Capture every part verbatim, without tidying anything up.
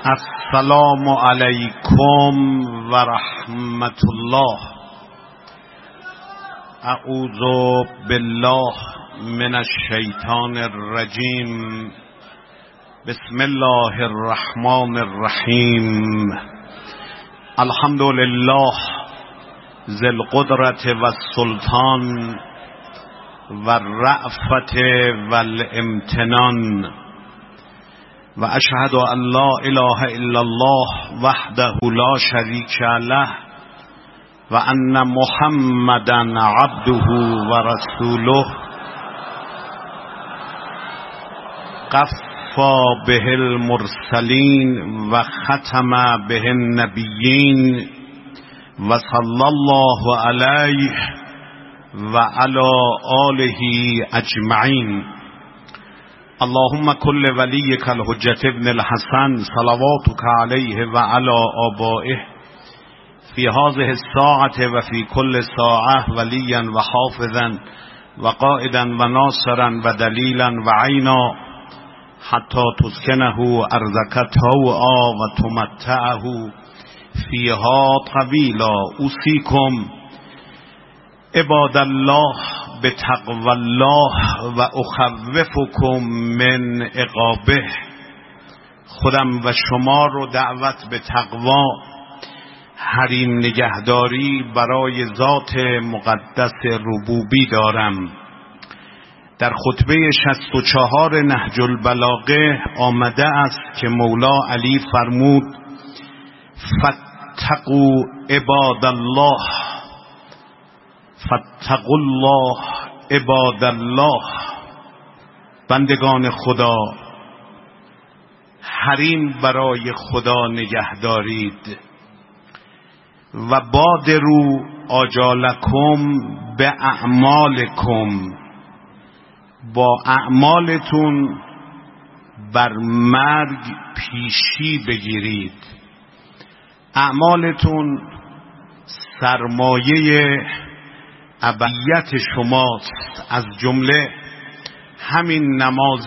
السلام علیکم و رحمت الله. اعوذ بالله من الشیطان الرجیم. بسم الله الرحمن الرحیم. الحمد لله ذی القدرة و السلطان و الرأفت و الامتنان، و اشهد ان لا اله الا الله وحده لا شریک له و ان محمدا عبده و رسوله قفا به المرسلین و ختم به النبیین و صلی الله علیه و علی آله اجمعین. اللهم كل وليك الحجة ابن الحسن صلواتك عليه وعلى آبائه في هذه الساعة وفي كل ساعة وليا وحافظا وقائدا وناصرا ودليلا وعينا حتى تسكنه أرضك طوعا وتمتعه فيها طويلا. أوصيكم عباد الله بتقوى الله و اخوفکم من عقابه. خودم و شما رو دعوت به تقوا، حریم نگهداری برای ذات مقدس ربوبی دارم. در خطبه شصت و چهار نهج البلاغه آمده است که مولا علی فرمود فاتقوا عباد الله، فاتقوا الله عباد الله. بندگان خدا، حریم برای خدا نگه دارید. و بادروا آجالکم به اعمالکم، با اعمالتون بر مرگ پیشی بگیرید. اعمالتون سرمایه ابدیت شماست، از جمله همین نماز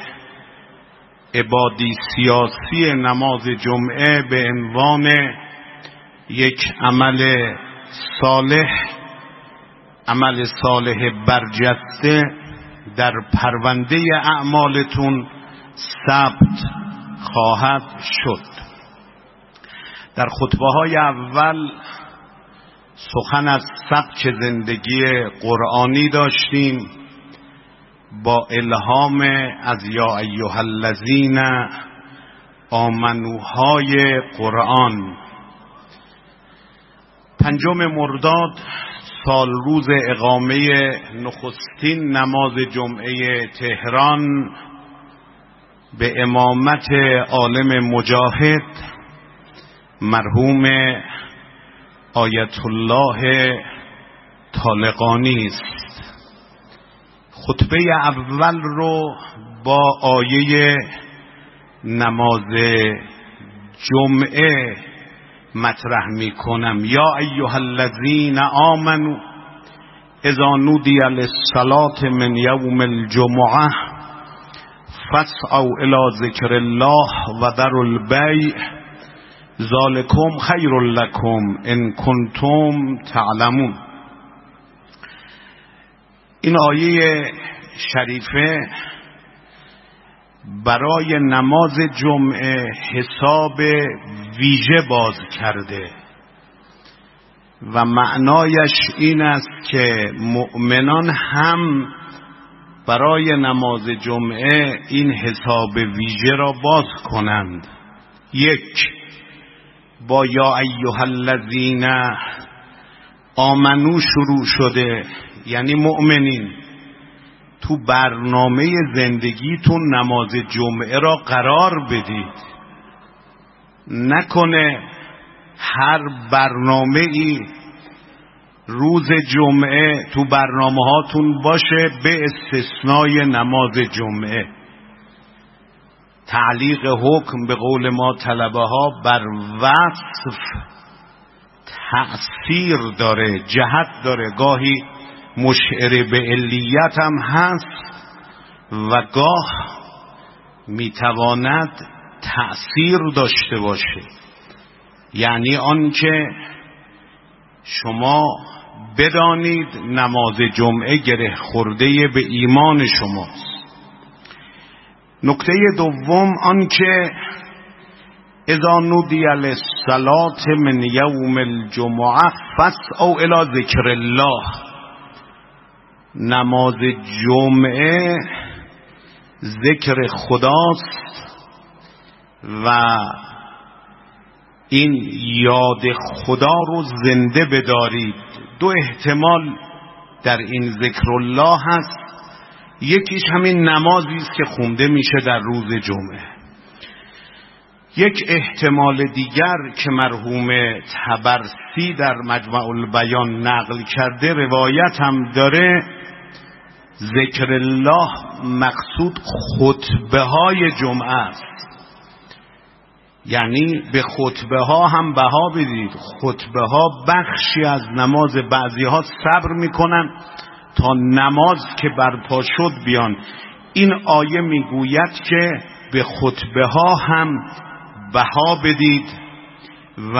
عبادی سیاسی نماز جمعه به عنوان یک عمل صالح، عمل صالح برجسته در پرونده اعمالتون ثبت خواهد شد. در خطبه های اول سخن از سبک زندگی قرآنی داشتیم با الهام از یا ایها الذین آمنوهای قرآن. پنجم مرداد سال روز اقامه نخستین نماز جمعه تهران به امامت عالم مجاهد مرحوم آیت الله طالقانی است. خطبه اول رو با آیه نماز جمعه مطرح می کنم. یا ایها الذین آمنوا اذا نودی للصلاة من یوم الجمعه فاسعوا الی ذکر الله و ذروا البیع ذالکم خیر لکم ان کنتم تعلمون. این آیه شریفه برای نماز جمعه حساب ویژه باز کرده و معنایش این است که مؤمنان هم برای نماز جمعه این حساب ویژه را باز کنند. یک، با یا ایها الذین آمنو شروع شده، یعنی مؤمنین تو برنامه زندگیتون نماز جمعه را قرار بدید. نکنه هر برنامه ای روز جمعه تو برنامه هاتون باشه به استثنای نماز جمعه. تعلیق حکم به قول ما طلبه ها بر وصف تأثیر داره، جهت داره، گاهی مشعر به علیت هم هست و گاه میتواند تأثیر داشته باشه، یعنی آن که شما بدانید نماز جمعه گره خورده به ایمان شماست. نکته دوم آن که اذا نودی للصلاة من یوم الجمعه فاسعوا الی ذکر الله. نماز جمعه ذکر خداست و این یاد خدا رو زنده بدارید. دو احتمال در این ذکر الله هست، یکیش همین نمازی است که خونده میشه در روز جمعه. یک احتمال دیگر که مرحوم طبرسی در مجمع البیان نقل کرده، روایت هم داره، ذکر الله مقصود خطبه های جمعه است. یعنی به خطبه ها هم بها بدید. خطبه ها بخشی از نماز، بعضی ها صبر میکنن تا نماز که برپا شد بیان. این آیه میگوید که به خطبه ها هم بها بدید. و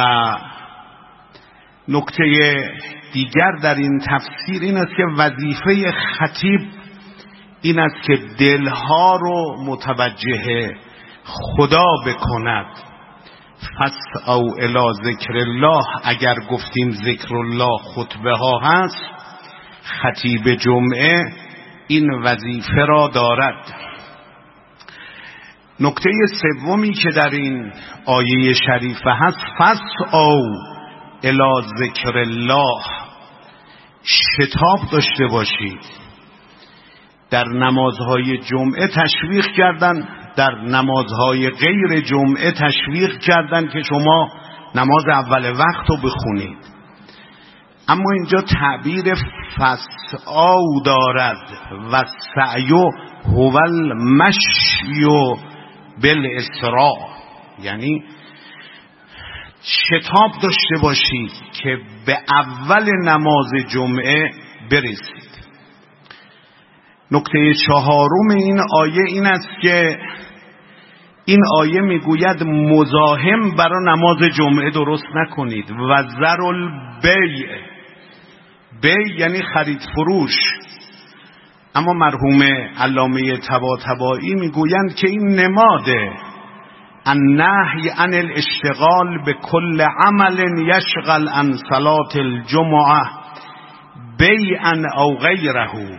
نکته دیگر در این تفسیر این است که وظیفه خطیب این است که دلها رو متوجه خدا بکند. فاسعوا الی ذکر الله، اگر گفتیم ذکر الله خطبه ها هست، خطیب جمعه این وظیفه را دارد. نکته سومی که در این آیه شریفه هست، فاسعوا الی ذکر الله، شتاب داشته باشید. در نمازهای جمعه تشویق کردن، در نمازهای غیر جمعه تشویق کردن که شما نماز اول وقت رو بخونید، اما اینجا تعبیر فسعوا دارد و سعیو هو المشی بالاسراع، یعنی شتاب داشته باشید که به اول نماز جمعه برسید. نکته چهارم این آیه این است که این آیه میگوید مزاحم برای نماز جمعه درست نکنید. و ذروا البیع، بیع یعنی خرید فروش. اما مرحوم علامه طباطبایی میگویند که این نماده النهی عن الاشتغال به کل عمل یشغل عن صلاة الجمعه بیعا او غیره.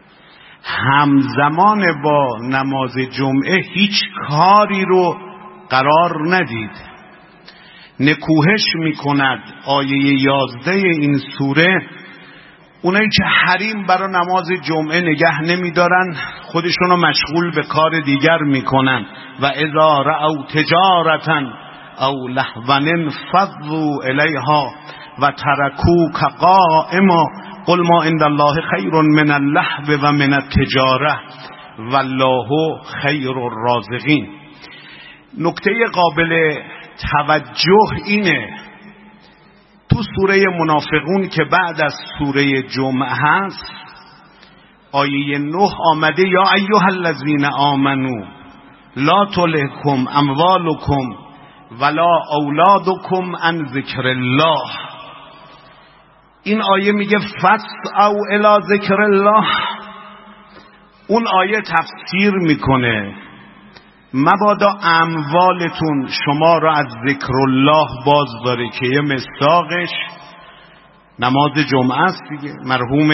همزمان با نماز جمعه هیچ کاری رو قرار ندید. نکوهش میکند آیه یازده این سوره اونایی که حریم برای نماز جمعه نگه نمیدارن، خودشونو مشغول به کار دیگر میکنن. و اذا رأوا تجارتا او لهوا انفضوا الیها و ترکوک قائما قل ما عند الله خیر من اللهو و من التجاره والله خیر الرازقین. نکته قابل توجه اینه، تو سوره منافقون که بعد از سوره جمعه هست، آیه نه آمده یا ایها الذین آمنو لا تلهکم اموالکم ولا اولادکم عن ذکر الله. این آیه میگه فاسعوا الی ذکر الله. اون آیه تفسیر میکنه مبادا اموالتون شما را از ذکر الله باز داره، که یه مصداقش نماز جمعه است دیگه. مرحوم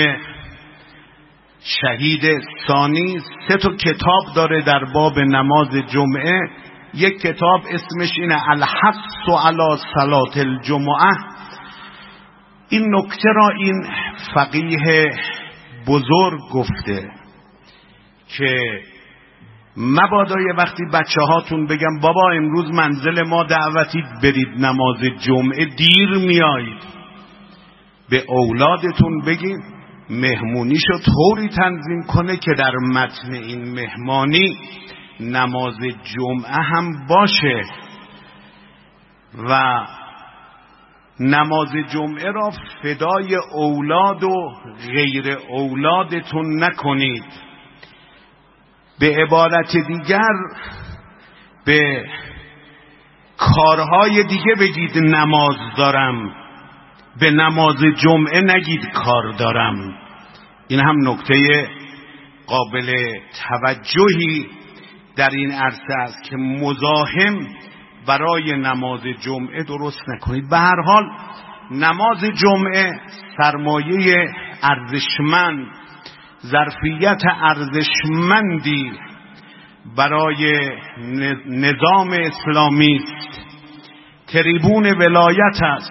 شهید ثانی سه تا کتاب داره در باب نماز جمعه. یک کتاب اسمش اینه الحث علی صلاة الجمعه. این نکته را این فقیه بزرگ گفته که مبادا یه وقتی بچه هاتون بگم بابا امروز منزل ما دعوتید برید نماز جمعه دیر میایید، به اولادتون بگید مهمونیشو طوری تنظیم کنه که در متن این مهمانی نماز جمعه هم باشه و نماز جمعه را فدای اولاد و غیر اولادتون نکنید. به عبارت دیگر به کارهای دیگه بگید نماز دارم، به نماز جمعه نگید کار دارم. این هم نکته قابل توجهی در این عرصه است که مزاحم برای نماز جمعه درست نکنید. به هر حال نماز جمعه سرمایه ارزشمند، ظرفیت ارزشمندی برای نظام اسلامی است. تریبون ولایت است،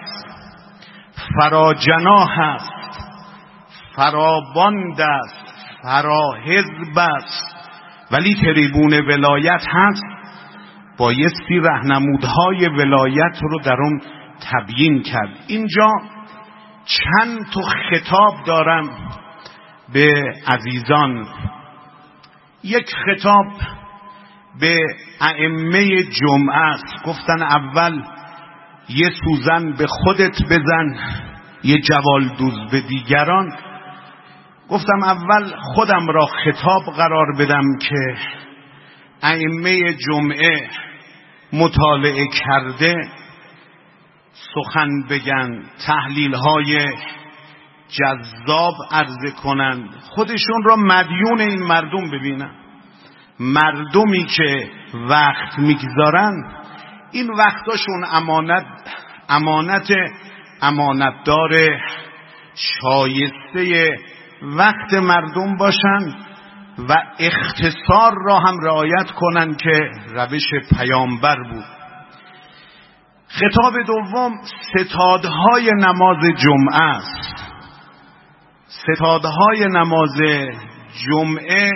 فراجناح است، فراباند است، فراحزب است، ولی تریبون ولایت هست. بایستی راهنمودهای ولایت رو در اون تبیین کرد. اینجا چند تا خطاب دارم به عزیزان. یک خطاب به ائمه جمعه است. گفتن اول یه سوزن به خودت بزن، یه جوالدوز به دیگران. گفتم اول خودم را خطاب قرار بدم که ائمه جمعه مطالعه کرده سخن بگن، تحلیل های جذاب عرضه کنند، خودشون را مدیون این مردم ببینن. مردمی که وقت میگذارن این وقتاشون امانت امانت امانتدار شایسته وقت مردم باشن و اختصار را هم رعایت کنن که روش پیامبر بود. خطاب دوم ستادهای نماز جمعه است. ستادهای نماز جمعه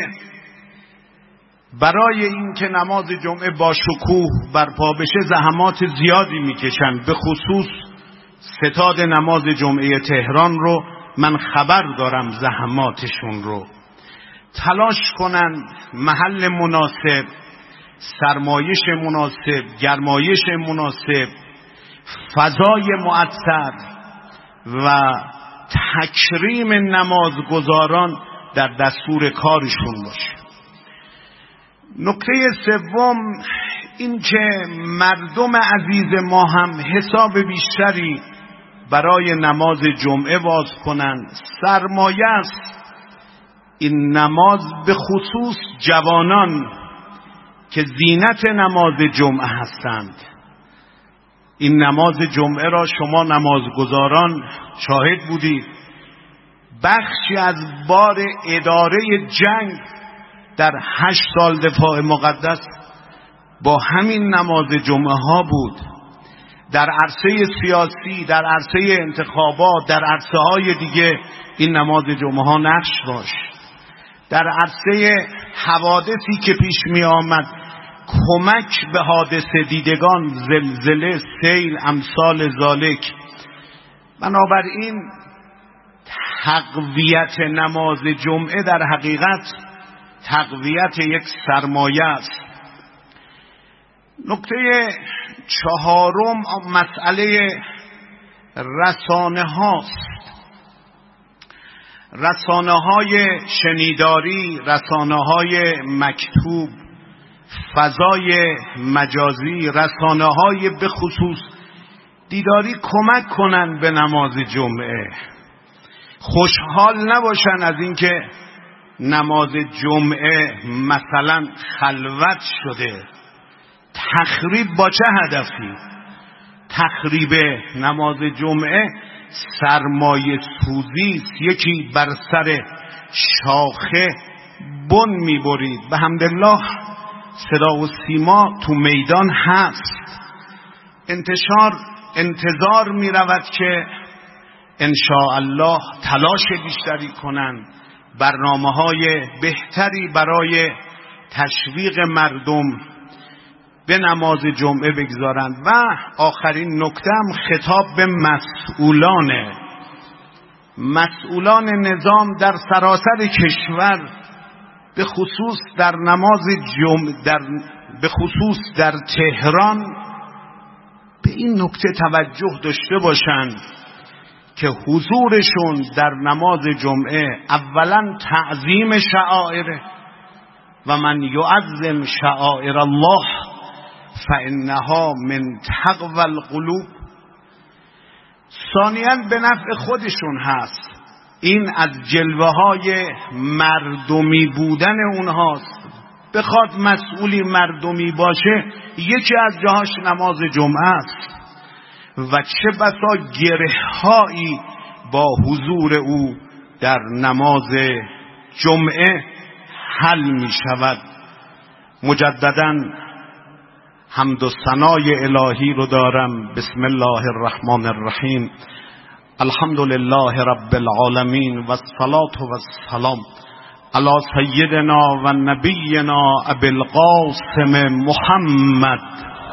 برای اینکه نماز جمعه با شکوه برپا بشه زحمات زیادی میکشن. به خصوص ستاد نماز جمعه تهران رو من خبر دارم، زحماتشون رو. تلاش کنن محل مناسب، سرمایش مناسب، گرمایش مناسب، فضای مؤثر و تکریم نمازگزاران در دستور کارشون باشه. نکته سوم این که مردم عزیز ما هم حساب بیشتری برای نماز جمعه باز کنند. سرمایه است این نماز، به خصوص جوانان که زینت نماز جمعه هستند. این نماز جمعه را شما نمازگزاران شاهد بودید. بخشی از بار اداره جنگ در هشت سال دفاع مقدس با همین نماز جمعه ها بود. در عرصه سیاسی، در عرصه انتخابات، در عرصه های دیگه این نماز جمعه ها نقش داشت. در عرصه حوادثی که پیش می آمد، کمک به حادثه دیدگان، زلزله، سیل، امثال ذالک. بنابراین تقویت نماز جمعه در حقیقت تقویت یک سرمایه است. نکته چهارم مسئله رسانه هاست. رسانه های شنیداری، رسانه های مکتوب، فضای مجازی، رسانه های به خصوص دیداری کمک کنن به نماز جمعه. خوشحال نباشن از اینکه نماز جمعه مثلا خلوت شده. تخریب با چه هدفی؟ تخریب نماز جمعه سرمایه سوزی است. یکی بر سر شاخه بن میبرید. به حمدالله صدا و سیما تو میدان هست. انتشار انتظار میرود که انشاءالله تلاش بیشتری کنند، برنامه های بهتری برای تشویق مردم به نماز جمعه بگذارند. و آخرین نکته‌ام خطاب به مسئولان مسئولان نظام در سراسر کشور، به خصوص در نماز جمعه، در به خصوص در تهران، به این نکته توجه داشته باشند که حضورشون در نماز جمعه اولا تعظیم شعائر و من یعظم شعائر الله فانها من تقوی القلوب. ثانیاً به نفع خودشون هست، این از جلوه های مردمی بودن اونهاست. بخواد مسئولی مردمی باشه یکی از جاهاش نماز جمعه است و چه بسا گره هایی با حضور او در نماز جمعه حل می شود. مجدداً حمد و ثنای الهی رو دارم. بسم الله الرحمن الرحیم. الحمد لله رب العالمین و الصلاة و السلام علی سیدنا و نبینا ابی القاسم محمد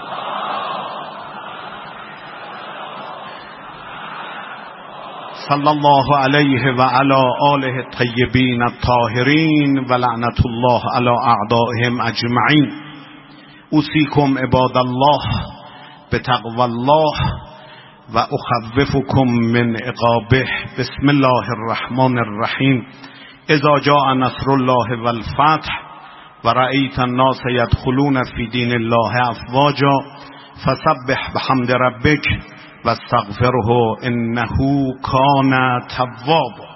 صلی الله علیه و علی آله الطیبین الطاهرین و لعنت الله علی اعدائهم اجمعین. اوصیکم عباد الله بتقوی الله و اخوفکم من عقابه. بسم الله الرحمن الرحیم. اذا جاء نصر الله والفتح و رأیت الناس يدخلون فی دین الله افواجا فسبح بحمد ربک واستغفره انه کان توابا.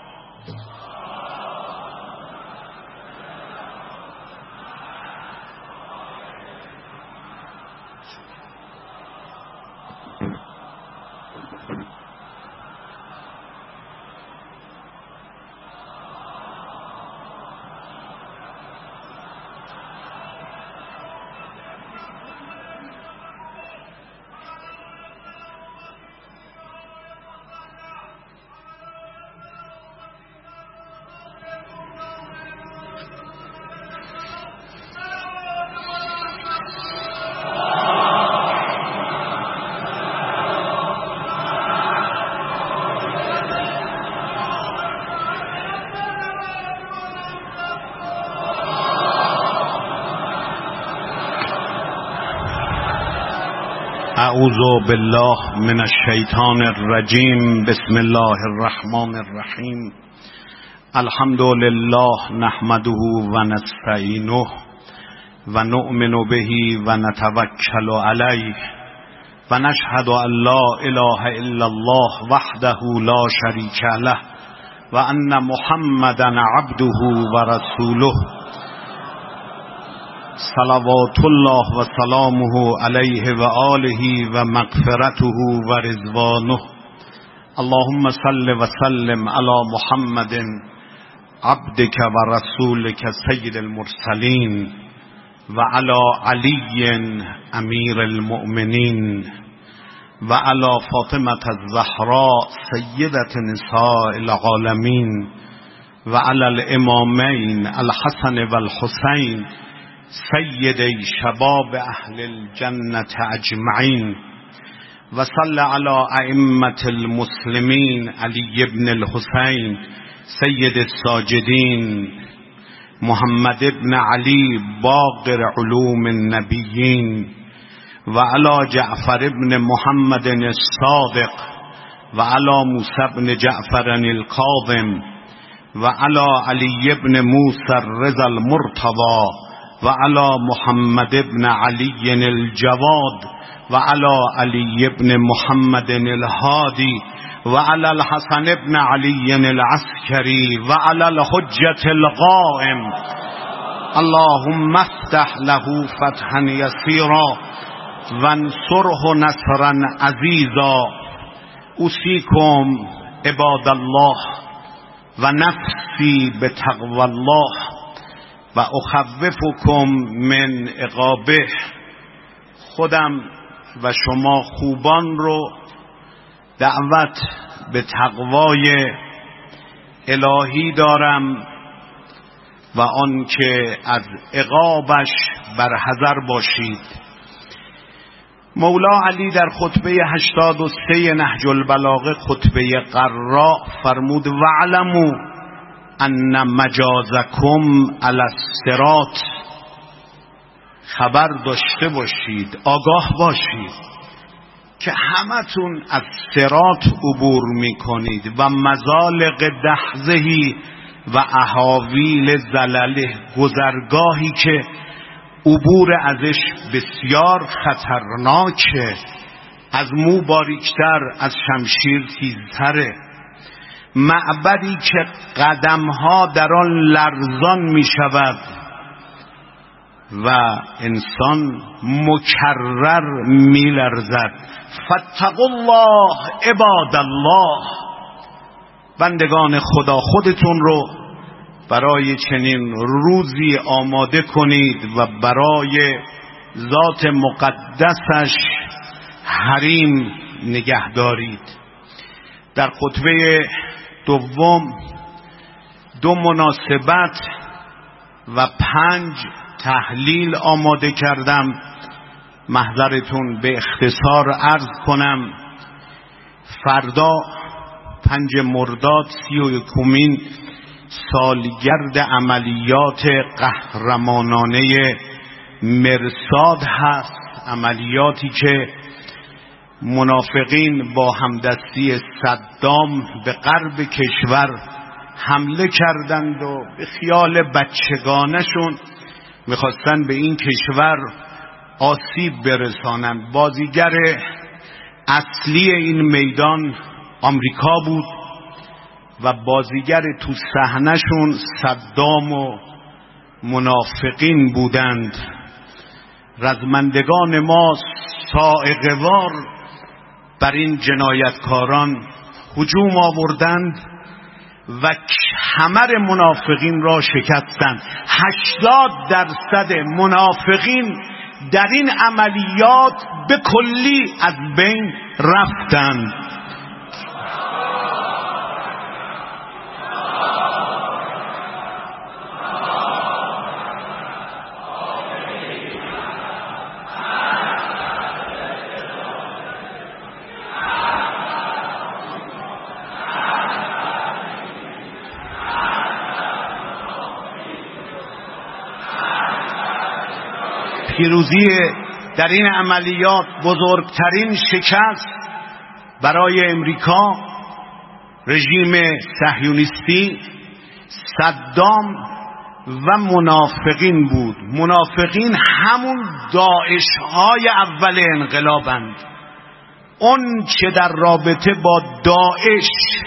اعوذ بالله من الشیطان الرجیم. بسم الله الرحمن الرحیم. الحمد لله نحمده و نستعینه و نؤمن به و نتوکل علیه و نشهد ان لا اله الا الله وحده لا شریک له و ان محمدا عبده و رسوله صلوات الله و سلامه علیه و آله و مغفرته و رضوانه. اللهم صل و سلم علی محمد عبدک و رسولک سید المرسلین و علی علی امیر المؤمنین و علی فاطمه الزهراء سیدة نساء العالمین و علی الامامین الحسن و الحسین سیدی شباب اهل الجنة اجمعین و صل علی ائمة المسلمین علی ابن الحسین سید الساجدین محمد ابن علی باقر علوم النبیین و علی جعفر ابن محمد الصادق و علی موسی ابن جعفر الکاظم و علی علی ابن موسی الرضا المرتضی و علی محمد ابن علی الجواد و علی علی ابن محمد الهادی و علی الحسن ابن علی العسکری و علی الحجة القائم. اللهم افتح له فتحا یسیرا وانصره نصرا عزیزا. اوصیکم عباد الله و نفسی بتقوی الله و اخوفکم من عقابه. خودم و شما خوبان رو دعوت به تقوای الهی دارم و آنکه از عقابش برحذر باشید. مولا علی در خطبه هشتاد و سه نهج البلاغه خطبه قراء فرمود وعلموا ان مجازکم علی الصراط. خبر داشته باشید، آگاه باشید که همتون از صراط عبور میکنید و مزالق دحضهی و احاویل زلله، گذرگاهی که عبور ازش بسیار خطرناکه، از مو باریکتر، از شمشیر تیزتره. معبدی که قدمها در آن لرزان می شود و انسان مکرر می لرزد. فاتقوا الله عباد الله، بندگان خدا خودتون رو برای چنین روزی آماده کنید و برای ذات مقدسش حریم نگه دارید. در خطبه دوم دو مناسبت و پنج تحلیل آماده کردم، محضرتون به اختصار عرض کنم. فردا پنج مرداد سی و یکمین سالگرد عملیات قهرمانانه مرصاد هست، عملیاتی که منافقین با همدستی صدام به غرب کشور حمله کردند و به خیال بچگانشون میخواستن به این کشور آسیب برسانند. بازیگر اصلی این میدان آمریکا بود و بازیگر تو صحنه‌شون صدام و منافقین بودند. رزمندگان ما صاعقه‌وار بر این جنایتکاران هجوم آوردند و کمر منافقین را شکستند. هشتاد درصد منافقین در این عملیات به کلی از بین رفتند. پیروزی در این عملیات بزرگترین شکست برای امریکا، رژیم صهیونیستی، صدام و منافقین بود. منافقین همون داعش های اول انقلابند. اون چه در رابطه با داعش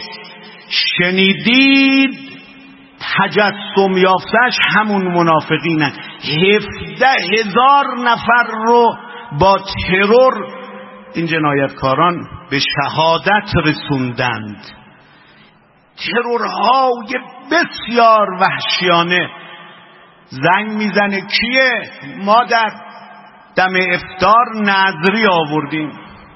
شنیدید تجسم یافتش همون منافقینن. هفده هزار نفر رو با ترور این جنایتکاران به شهادت رسوندند. ترورهای بسیار وحشیانه. زنگ میزنه کیه؟ ما در دم افطار نظری آوردیم.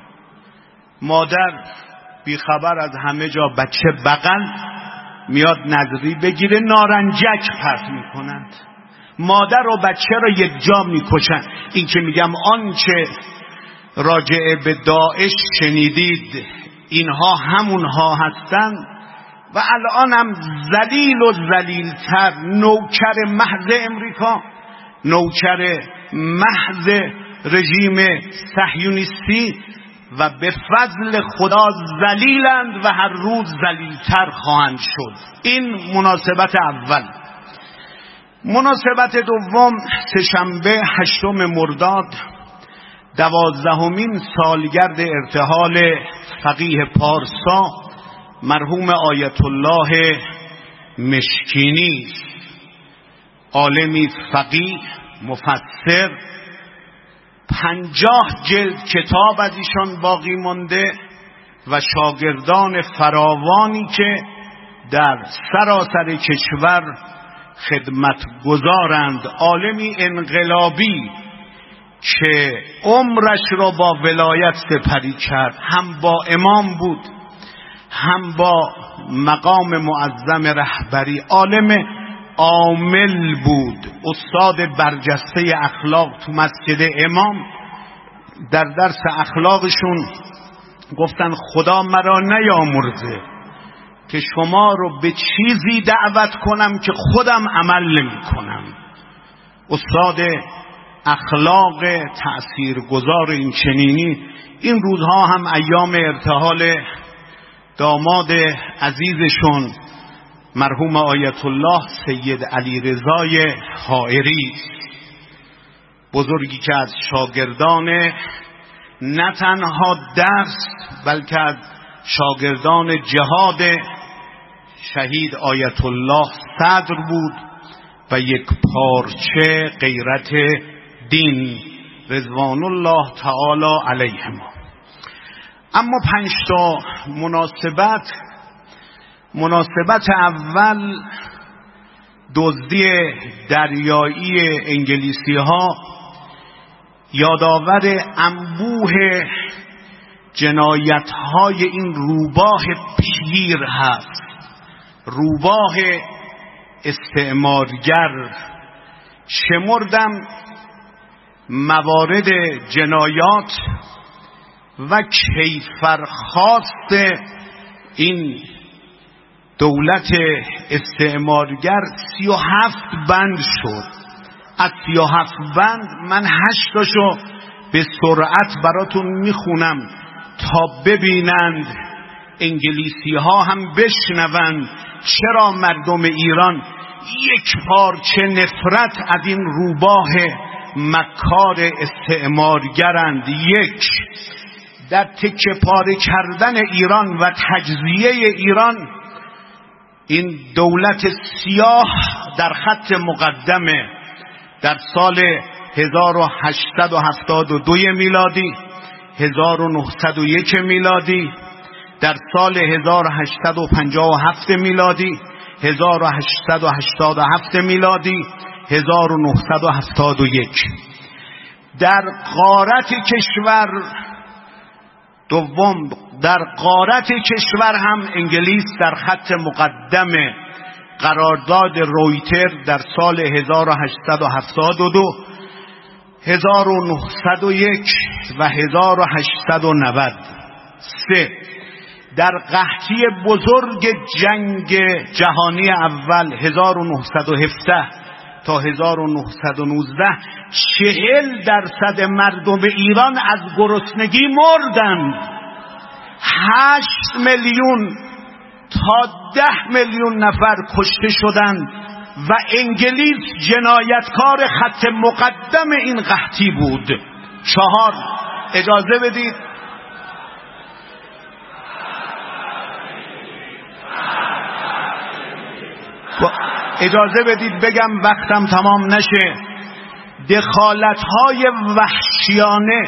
مادر بیخبر از همه جا بچه بغل میاد نظری بگیره، نارنجک پرت میکنند. مادر و بچه را یک جا میکشند. این که میگم آنچه راجع به داعش شنیدید اینها همونها هستند و الان هم ذلیل و ذلیلتر، نوکر محض امریکا، نوکر محض رژیم صهیونیستی و به فضل خدا ذلیلند و هر روز ذلیلتر خواهند شد. این مناسبت اول. مناسبت دوم سه‌شنبه هشتم مرداد دوازدهمین سالگرد ارتحال فقیه پارسا مرحوم آیت الله مشکینی، عالمی فقیه مفسر. پنجاه جلد کتاب از ایشان باقی مانده و شاگردان فراوانی که در سراسر کشور خدمت گزارند. عالمی انقلابی که عمرش را با ولایت سپری کرد، هم با امام بود هم با مقام معظم رهبری. عالم عامل بود، استاد برجسته اخلاق. تو مسجد امام در درس اخلاقشون گفتن خدا مرا نیامرزه که شما رو به چیزی دعوت کنم که خودم عمل نمی کنم. استاد اخلاق تأثیرگذار این چنینی. این روزها هم ایام ارتحال داماد عزیزشون مرحوم آیت الله سید علی رضای حائری. بزرگی که از شاگردان نه تنها درس بلکه از شاگردان جهاد شهید آیت الله صدر بود و یک پارچه غیرت دین رضوان الله تعالی علیهم. اما پنج تا مناسبت. مناسبت اول دزدی دریایی انگلیسی ها یادآور انبوه جنایت های این روباه پیر هست، روباه استعمارگر. شمردم موارد جنایات و کیفرخواست این دولت استعمارگر. سی و هفت بند شد. از سی و هفت بند من هشتاشو به سرعت براتون میخونم تا ببینند انگلیسی ها هم بشنوند چرا مردم ایران یک پارچه نفرت از این روباه مکار استعمارگرند. یک، در تکه پاره کردن ایران و تجزیه ایران این دولت سیاه در خط مقدمه. در سال هزار و هشتصد و هفتاد و دو میلادی، هزار و نهصد و یک میلادی، در سال هزار و هشتصد و پنجاه و هفت میلادی، هزار و هشتصد و هشتاد و هفت میلادی، هزار و نهصد و هفتاد و یک. در غارت کشور دوم، در غارت کشور هم انگلیس در خط مقدم. قرارداد رویتر در سال هزار و هشتصد و هفتاد و دو، هزار و نهصد و یک و هزار و هشتصد و نود. سه، در قحطی بزرگ جنگ جهانی اول هزار و نهصد و هفده تا هزار و نهصد و نوزده چهل درصد مردم ایران از گرسنگی مردند. هشت میلیون تا ده میلیون نفر کشته شدند و انگلیس جنایتکار خط مقدم این قحطی بود. چهار، اجازه بدید اجازه بدید بگم وقتم تمام نشه. دخالت‌های وحشیانه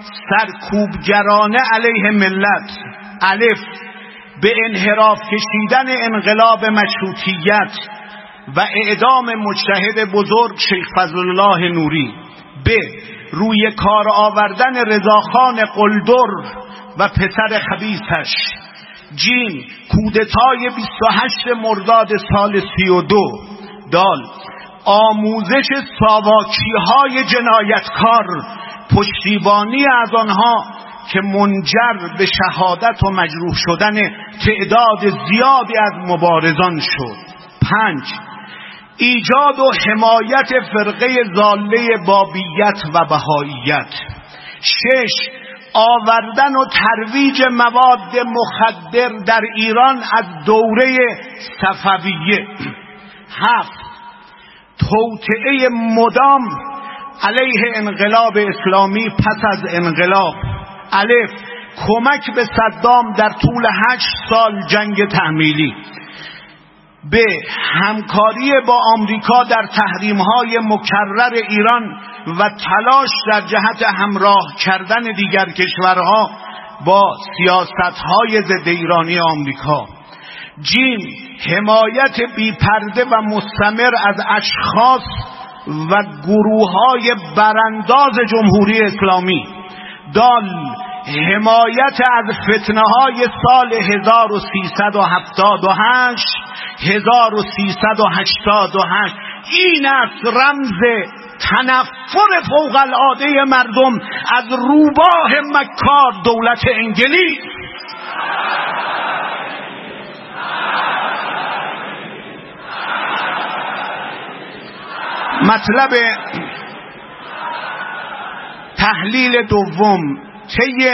سرکوبگرانه علیه ملت. الف، به انحراف کشیدن انقلاب مشروطیت و اعدام مجتهد بزرگ شیخ فضلالله نوری. ب، روی کار آوردن رضاخان قلدر و پسر خبیثش. جیم، کودتای بیست و هشت مرداد سال سی و دو. دال، آموزش ساواکی های جنایتکار، پشتیبانی از آنها که منجر به شهادت و مجروح شدن تعداد زیادی از مبارزان شد. پنج، ایجاد و حمایت فرقه ضاله بابیت و بهاییت. شش، آوردن و ترویج مواد مخدر در ایران از دوره صفویه. هفت، توطئه مدام علیه انقلاب اسلامی پس از انقلاب. الف، کمک به صدام در طول هشت سال جنگ تحمیلی. ب، همکاری با آمریکا در تحریم‌های مکرر ایران و تلاش در جهت همراه کردن دیگر کشورها با سیاست‌های ضد ایرانی آمریکا. جیم، حمایت بی‌پرده و مستمر از اشخاص و گروه‌های برانداز جمهوری اسلامی. دال، حمایت از فتنه‌های سال هزار و سیصد و هفتاد و هشت هزار و سیصد و هشتاد و هشت. این است رمز تنفر فوق العاده مردم از روباه مکار دولت انگلیس. مطلب تحلیل دوم، طی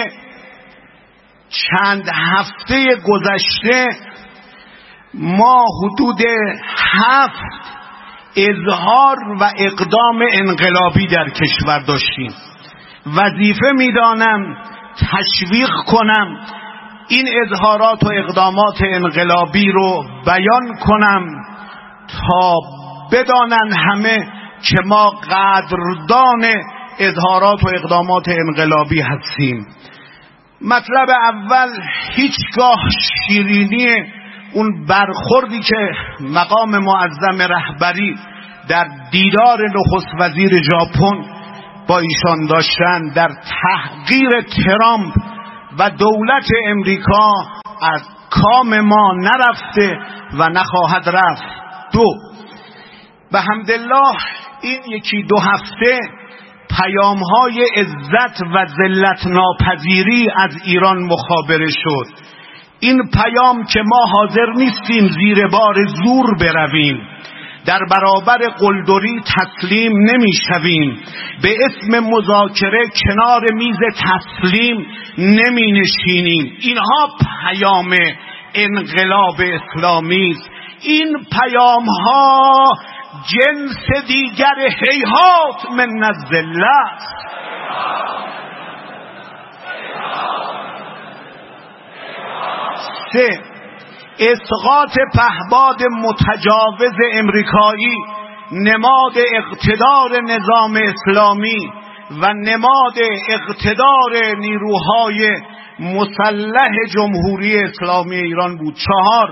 چند هفته گذشته ما حدود هفت اظهار و اقدام انقلابی در کشور داشتیم. وظیفه میدانم تشویق کنم این اظهارات و اقدامات انقلابی رو بیان کنم تا بدانن همه که ما قدردان اظهارات و اقدامات انقلابی هستیم. مطلب اول، هیچگاه شیرینی اون برخوردی که مقام معظم رهبری در دیدار نخست وزیر ژاپن با ایشان داشتن در تحقیر ترامپ و دولت امریکا از کام ما نرفته و نخواهد رفت. دو، به حمدالله این یکی دو هفته پیام‌های عزت و ذلت ناپذیری از ایران مخابره شد. این پیام که ما حاضر نیستیم زیر بار زور برویم، در برابر قلدری تسلیم نمیشویم، به اسم مذاکره کنار میز تسلیم نمی نشینیم. اینها پیام انقلاب اسلامی است. این پیام ها جنس دیگر هیهات من الذلت. سه، اسقاط پهباد متجاوز امریکایی، نماد اقتدار نظام اسلامی و نماد اقتدار نیروهای مسلح جمهوری اسلامی ایران بود. چهار،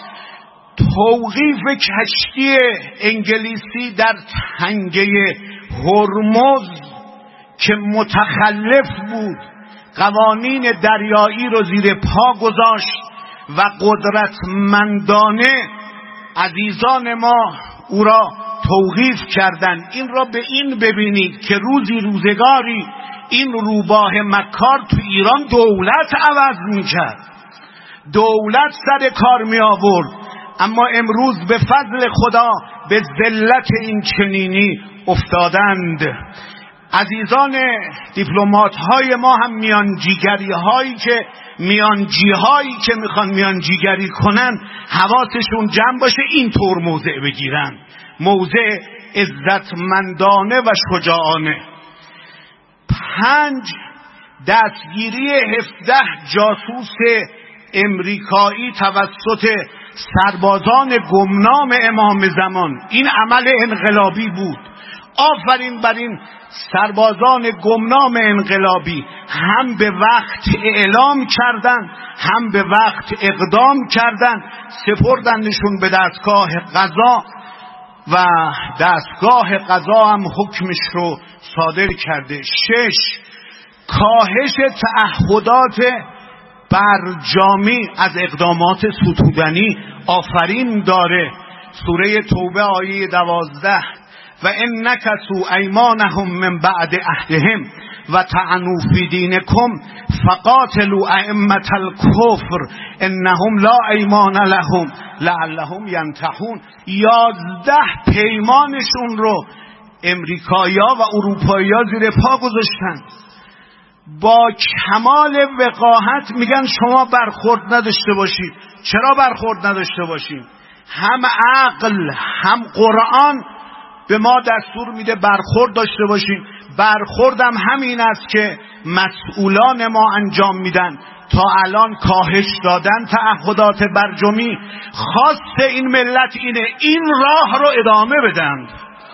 توقیف کشتی انگلیسی در تنگه هرمز که متخلف بود، قوانین دریایی رو زیر پا گذاشت و قدرتمندانه عزیزان ما او را توقیف کردند. این را به این ببینید که روزی روزگاری این روباه مکار تو ایران دولت عوض میکرد، دولت سر کار می آورد، اما امروز به فضل خدا به ذلت این چنینی افتادند. عزیزان دیپلمات های ما هم میانجیگری هایی که میانجی که میخوان میانجیگری کنن حواسشون جمع باشه، اینطور موضع بگیرن، موضع عزتمندانه و شجاعانه. پنج، دستگیری هفده جاسوس امریکایی توسط سربازان گمنام امام زمان، این عمل انقلابی بود. آفرین بر این سربازان گمنام انقلابی، هم به وقت اعلام کردند، هم به وقت اقدام کردند، سپردندشون به دستگاه قضا و دستگاه قضا هم حکمش رو صادر کرده. شش، کاهش تعهدات برجامی از اقدامات ستودنی. آفرین داره سوره توبه آیه دوازده، و ان نکثوا ایمانهم من بعد عهدهم و طعنوا فی دینکم فقاتلوا ائمة الکفر انهم لا ایمان لهم لعلهم ینتهون. یازده پیمانشون رو امریکایی‌ها و اروپایی‌ها زیر پا گذاشتن. با کمال وقاحت میگن شما برخورد نداشته باشید. چرا برخورد نداشته باشیم؟ هم عقل هم قرآن به ما دستور میده برخورد داشته باشیم. برخوردم همین است که مسئولان ما انجام میدن. تا الان کاهش دادن تعهدات برجمی. خواست این ملت اینه این راه رو ادامه بدن.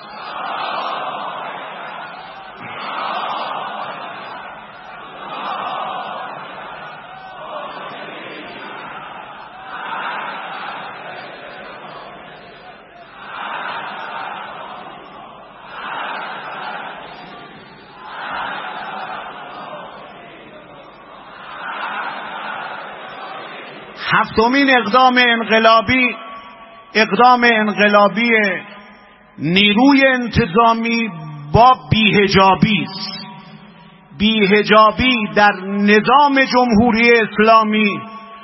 هفتمین اقدام انقلابی، اقدام انقلابی نیروی انتظامی با بی‌حجابی است. بی‌حجابی در نظام جمهوری اسلامی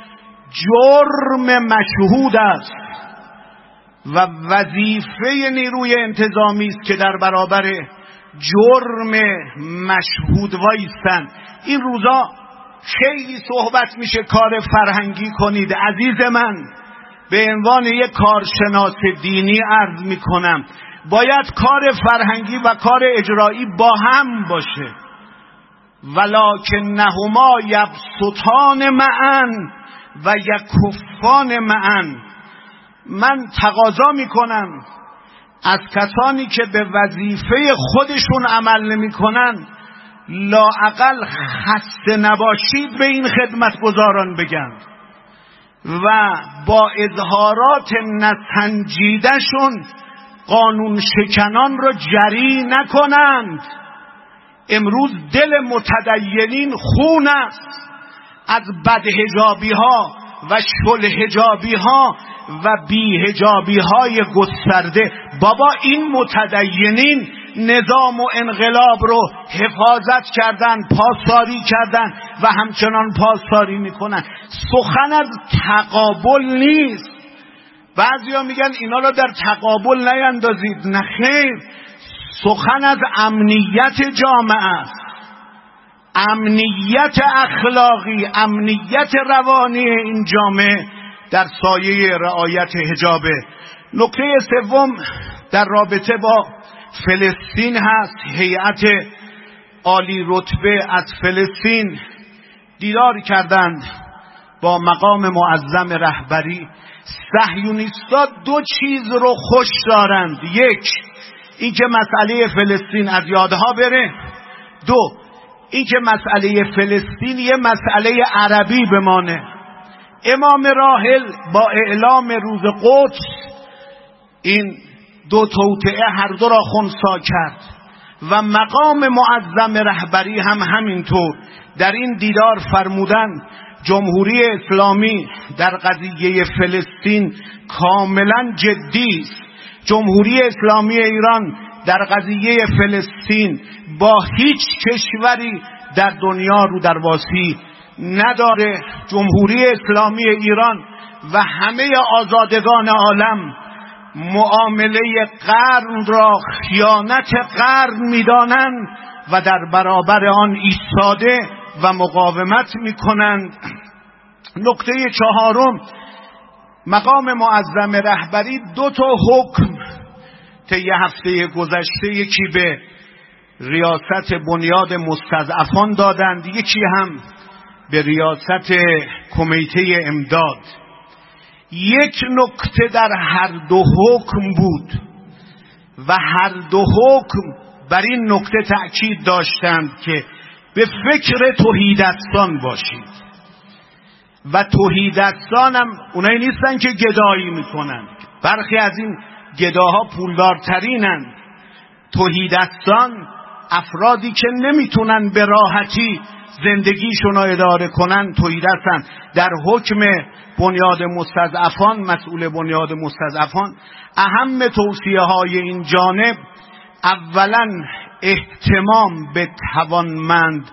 جرم مشهود است و وظیفه نیروی انتظامی است که در برابر جرم مشهود وایستند. این روزا خیلی صحبت میشه کار فرهنگی کنید. عزیز من، به عنوان یک کارشناس دینی عرض میکنم باید کار فرهنگی و کار اجرایی با هم باشه. ولکنهما یبسطان معا و یکفان معا. من تقاضا میکنم از کسانی که به وظیفه خودشون عمل نمیکنن لااقل خسته نباشید به این خدمتگزاران بگن و با اظهارات نسنجیدشون قانون شکنان رو جری نکنند. امروز دل متدینین خون است از بدحجابی ها و شلحجابی ها و بیحجابی های گسترده. بابا این متدینین نظام و انقلاب رو حفاظت کردن، پاسداری کردن و همچنان پاسداری میکنن. سخن از تقابل نیست. بعضیا میگن اینا رو در تقابل نیندازید. نه خیر، سخن از امنیت جامعه است، امنیت اخلاقی، امنیت روانی این جامعه در سایه رعایت حجابه. نکته سوم در رابطه با فلسطین هست. هیئت عالی رتبه از فلسطین دیدار کردند با مقام معظم رهبری. صهیونیست‌ها دو چیز رو خوش دارند: یک، اینکه مسئله فلسطین از یادها بره. دو، اینکه مسئله فلسطین یه مسئله عربی بمانه. امام راحل با اعلام روز قدس این دو توطئه هر دو را خنثی کرد و مقام معظم رهبری هم همینطور. در این دیدار فرمودند جمهوری اسلامی در قضیه فلسطین کاملا جدی است. جمهوری اسلامی ایران در قضیه فلسطین با هیچ کشوری در دنیا رو درواسی نداره. جمهوری اسلامی ایران و همه آزادگان عالم معامله قرن را خیانت قرن می‌دانند و در برابر آن ایستاده و مقاومت می‌کنند. نکته چهارم، مقام معظم رهبری دو تا حکم طی هفته گذشته، یکی به ریاست بنیاد مستضعفان دادند، یکی هم به ریاست کمیته امداد. یک نکته در هر دو حکم بود و هر دو حکم بر این نکته تأکید داشتند که به فکر تهیدستان باشید. و تهیدستان هم اونایی نیستن که گدایی میکنن، برخی از این گداها پولدارترینن. تهیدستان افرادی که نمیتونن به راحتی زندگیشون رو اداره کنن تهیدستان. در حکم بنیاد مستضعفان، مسئول بنیاد مستضعفان، اهم توصیه های این جانب اولا اهتمام به توانمند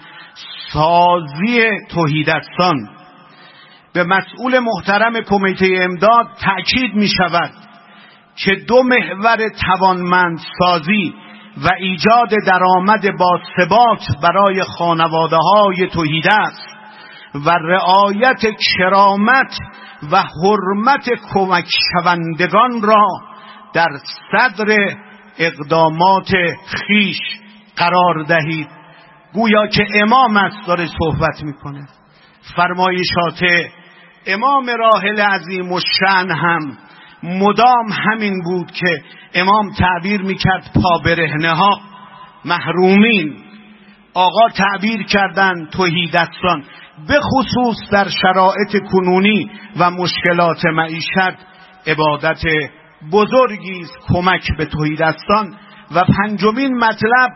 سازی تهیدستان. به مسئول محترم کمیته امداد تأکید می شود که دو محور توانمند سازی و ایجاد درآمد با ثبات برای خانواده های تهیدست و رعایت کرامت و حرمت کمک شوندگان را در صدر اقدامات خیش قرار دهید. گویا که امام است داره صحبت میکنه. فرمایشات امام راحل عظیم الشأن هم مدام همین بود که امام تعبیر میکرد پا برهنه ها محرومین، آقا تعبیر کردن تهیدستان. به خصوص در شرایط کنونی و مشکلات معیشت عبادت بزرگی است کمک به تهیدستان. و پنجمین مطلب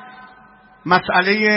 مسئله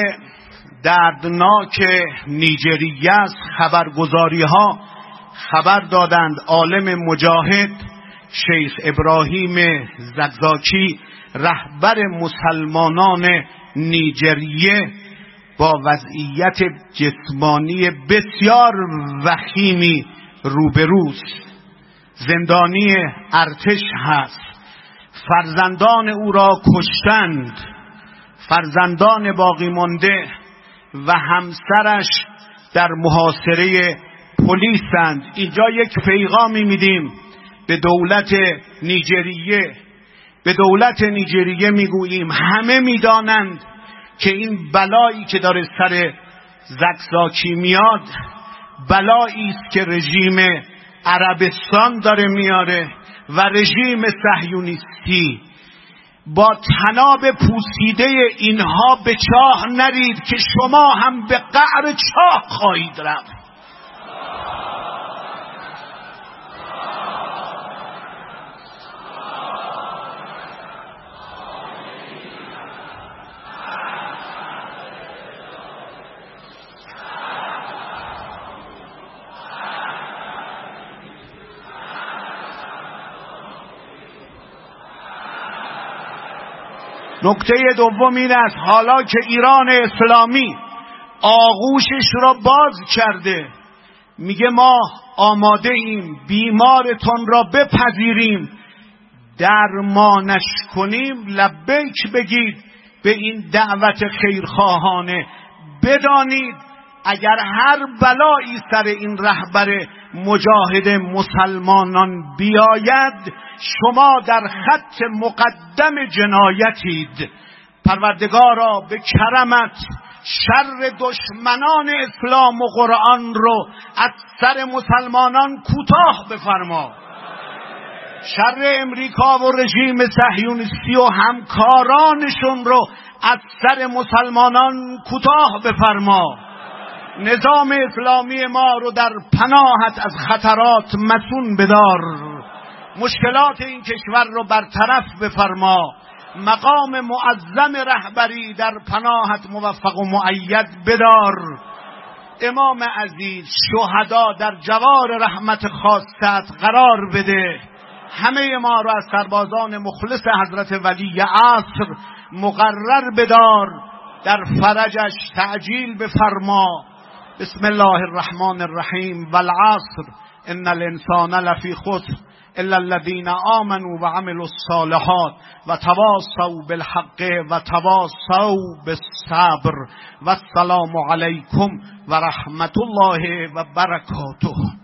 دردناک نیجریه است. خبرگزاری ها خبر دادند عالم مجاهد شیخ ابراهیم زکزاکی رهبر مسلمانان نیجریه با وضعیت جسمانی بسیار وخیمی روبروست. زندانی ارتش هست. فرزندان او را کشتند، فرزندان باقی مانده و همسرش در محاصره پلیسند. اینجا یک پیغامی میدیم به دولت نیجریه. به دولت نیجریه میگوییم همه میدانند که این بلایی که داره سر زکزاکی میاد بلایی است که رژیم عربستان داره میاره و رژیم صهیونیستی. با طناب پوسیده اینها به چاه نرید که شما هم به قعر چاه خواهید رفت. نکته دوم این است حالا که ایران اسلامی آغوشش را باز کرده میگه ما آماده ایم بیمارتون را بپذیریم، درمانش کنیم، لبیک بگید به این دعوت خیرخواهانه. بدانید اگر هر بلایی سر این رهبر مجاهد مسلمانان بیاید شما در خط مقدم جنایتید. پروردگارا به کرمت شر دشمنان اسلام و قرآن رو از سر مسلمانان کوتاه بفرما. شر امریکا و رژیم صهیونیستی و همکارانشون رو از سر مسلمانان کوتاه بفرما. نظام اسلامی ما رو در پناهت از خطرات مصون بدار. مشکلات این کشور رو برطرف بفرما. مقام معظم رهبری در پناهت موفق و مؤید بدار. امام عزیز شهدا در جوار رحمت خاصت قرار بده. همه ما رو از سربازان مخلص حضرت ولی عصر مقرر بدار. در فرجش تعجیل بفرما. بسم الله الرحمن الرحیم. والعصر ان الانسان لفی خسر الا الذين آمنوا وعملوا الصالحات وتواصوا بالحق وتواصوا بالصبر. والسلام علیکم و رحمت الله و برکاته.